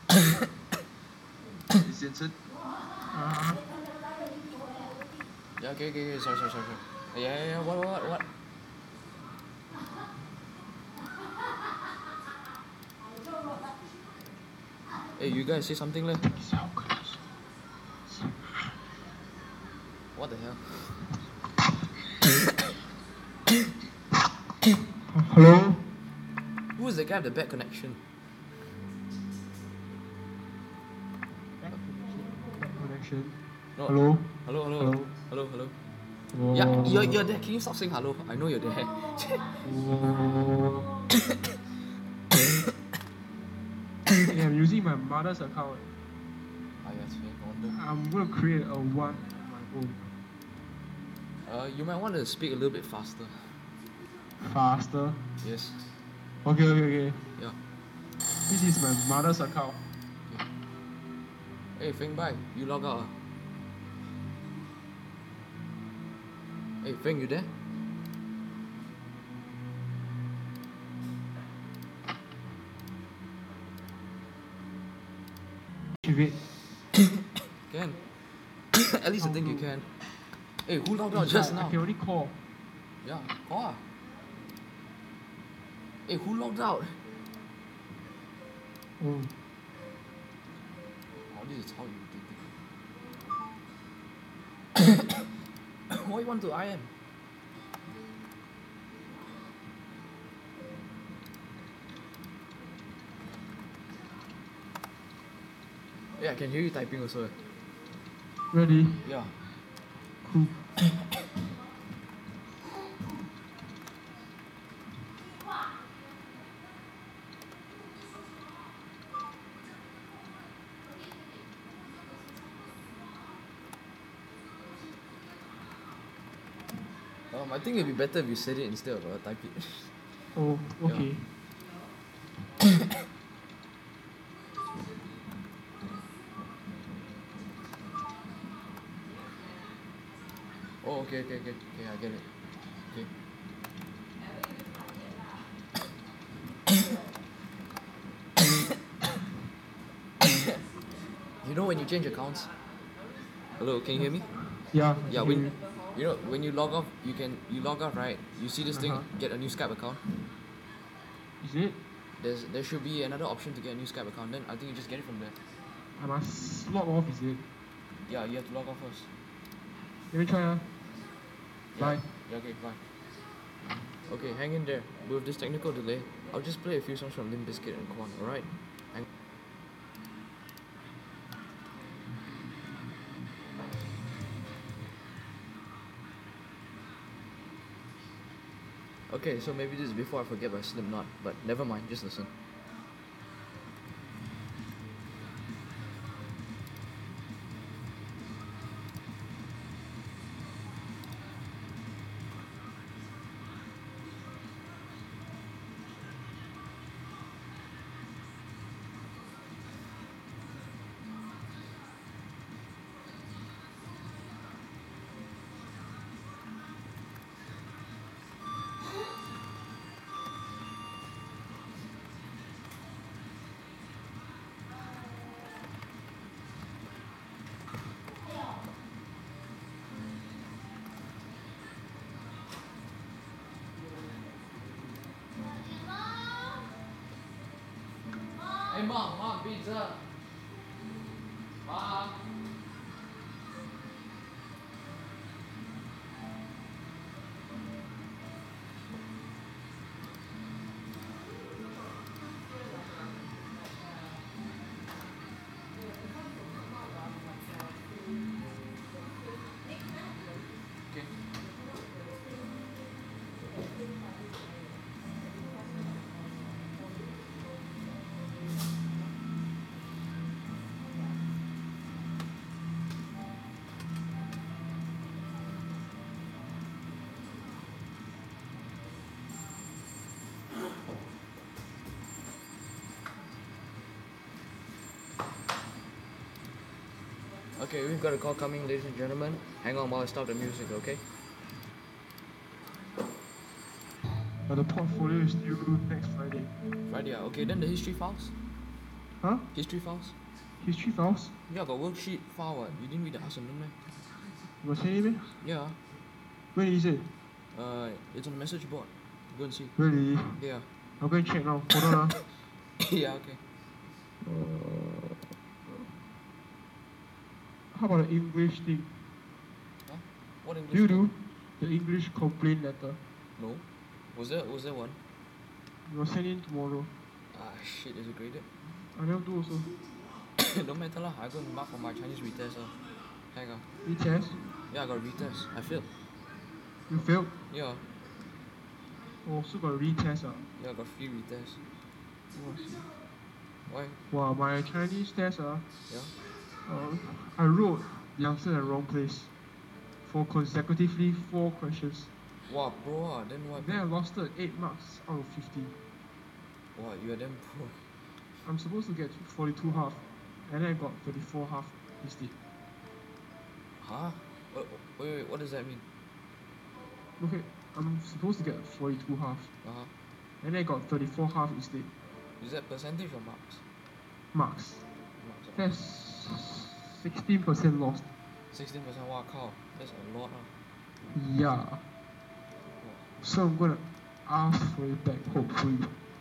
Is Jensen? Yeah, okay. Sorry. Yeah. What? Hey, you guys say something, leh? What the hell? Hello? Who is the guy with the bad connection? Connection. No. Hello? Hello. Oh. Yeah, you're there. Can you stop saying hello? I know you're there. Oh. Yeah, I'm using my mother's account. Ah, yes, no wonder. I'm gonna create a one on my own. You might want to speak a little bit faster. Faster? Yes. Okay. Yeah. This is my mother's account. Hey, Feng Bai, you log out. Hey, Feng, you there? Wait. Can. At least I think you can. Hey, who logged out just now? I can only call. Yeah, call ah. Hey, who logged out? Oh. Oh, this is how irritating. Why you want to IM? Yeah, I can hear you typing also. Ready? Yeah. Cool. I think it'd be better if you said it instead of type it. Oh, okay. Oh, okay, I get it. Okay. You know when you change accounts? Hello, can you hear me? Yeah. Yeah, when you know when you log off, you log off, right? You see this thing, get a new Skype account. Is it? There should be another option to get a new Skype account. Then I think you just get it from there. I must log off, is it? Yeah, you have to log off first. Let me try. Yeah. Bye. Yeah, okay, bye. Okay, hang in there. With this technical delay, I'll just play a few songs from Limp Bizkit and Quan, alright? Okay, so maybe this is Before I Forget by Slipknot, but never mind, just listen. Hey mom, pizza. Mom. Okay. Okay, we've got a call coming, ladies and gentlemen. Hang on while I stop the music, okay? But the portfolio is due next Friday. Friday, okay, then the history files? Huh? History files? History files? Yeah, got worksheet file what? You didn't read the assignment, man? You got say it, man? Yeah. Where is it? It's on the message board. Go and see. Really? Yeah. I'll go and check now. Hold on. Yeah, okay. How about the English thing? Huh? What English? Do you thing? do the English complaint letter? No. Was there one? You will send in tomorrow. Ah, shit, is it graded? I never do also. Don't matter lah. I go and mark for my Chinese retest lah. Hang on. Retest? Yeah, I got retest. I failed. You failed? Yeah. Oh, so got retest ah. Yeah, I got free retest. Oh, I see. Why? Wow, my Chinese test Yeah. I wrote the answer in the wrong place for consecutively 4 questions. Wow, bro. Then what? Then I lost it 8 marks out of 50. Wow, you are damn pro. I'm supposed to get 42 half, and then I got 34 half instead. Huh? Wait, what does that mean? Okay, I'm supposed to get 42 half, Uh-huh. and then I got 34 half instead. Is that percentage or marks? Marks. Marks. That's 16% lost. 16%, wow, cow. That's a lot, huh? Yeah. So I'm gonna ask for it back, hopefully.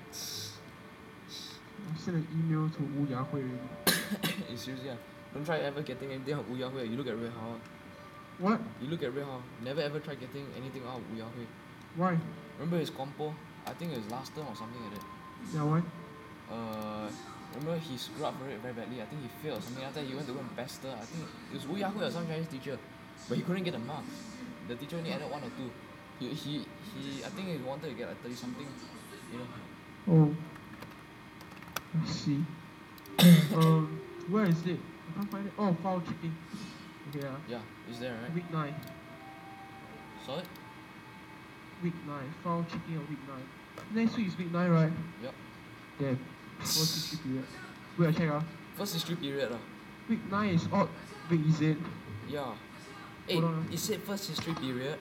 I sent an email to Wu Yahui already. Seriously, don't try ever getting anything out of Wu Yahui. You look at Ray Hao. What? You look at Ray Hao. Never ever try getting anything out of Wu Yahui. Why? Remember his compo? I think it was last term or something like that. Yeah, why? Remember he screwed up for it very badly. I think he failed or something. After he went to go and pester. I think it was Wu Yahui or some Chinese teacher, but he couldn't get the marks. The teacher only added 1 or 2. He I think he wanted to get like 30 something. You know. Oh. Let's see. Where is it? I can't find it. Oh, file checking. Okay, Yeah, it's there, right? Week 9. Saw it? Week 9. File checking on week 9. Next week is week 9, right? Yep. Damn. First history period. Wait, I check First history period. Week 9 is odd. Week is it? Yeah. Hey, Hold on. it said first history period.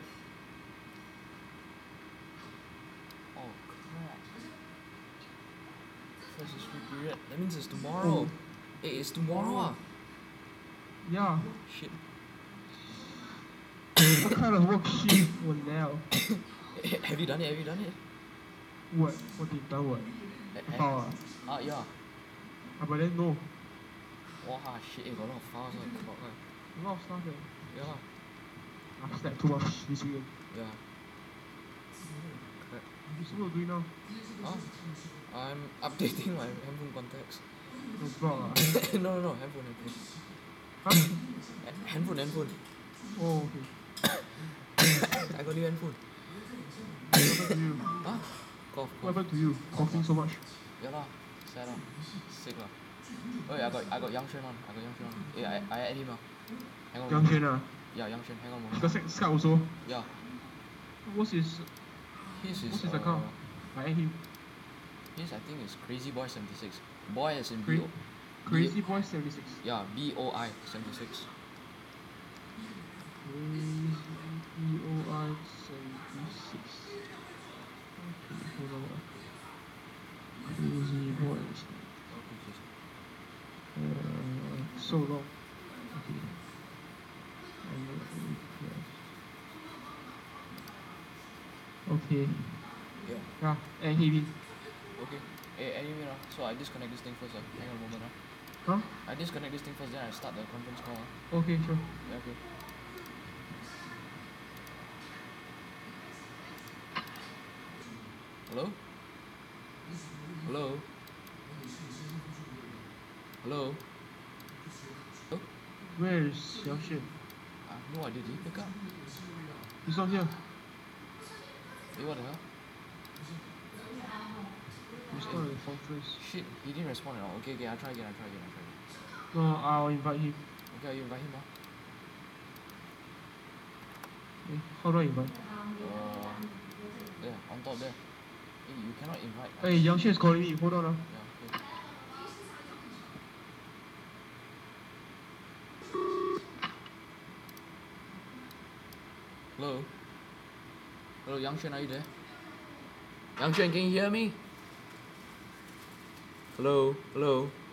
Oh crap. First history period. That means it's tomorrow. Oh. Hey, it's tomorrow. Ah. Yeah. Shit. What kind of worksheet for now? Have you done it? What? What did done what? File Yeah. but then no. Wow, shit, got a lot of files. A lot of stuff Yeah. I've slept too much this weekend. Yeah. You supposed to do it now? Huh? I'm updating my handphone contacts. No blog no, handphone. Huh? Handphone. Oh, okay. I got new handphone. What happened to you? Huh? Cough. What happened to you? Coughing so much? Yeah lah, sad lah, sick lah. Oh yeah, I got Yang Xuan on. Hey, I add him now. Hang on. Yang Xuan Yeah, Yang Xuan. Hang on a He moment. got Skype also. Yeah. What's his His account? I add him. His I think is Crazy Boy 76. Boy as in Crazy Boy 76. Yeah, BOI 76. Crazy BOI 76. Okay, hold on. Crazy Boy. So long. Okay. Okay. Yeah. Yeah, and heavy. Okay. Hey, anyway so I disconnect this thing first. Hang on a moment. Huh? I disconnect this thing first, then I start the conference call. Okay, sure. Yeah, okay. Hello? Hello? Hello? Hello? Where is Yang Xuan? I have no idea. Did he pick up? He's not here. Hey, what the hell? He's not in the conference. Shit, he didn't respond at all. Okay, I'll try again. No, I'll invite him. Okay, you invite him now. Okay, how do I invite? There, on top there. Hey, you cannot invite. Hey, Yang Xuan is calling me. Hold on. Yeah, okay. Hello? Hello, Yang Xuan, are you there? Yang Xuan, can you hear me? Hello?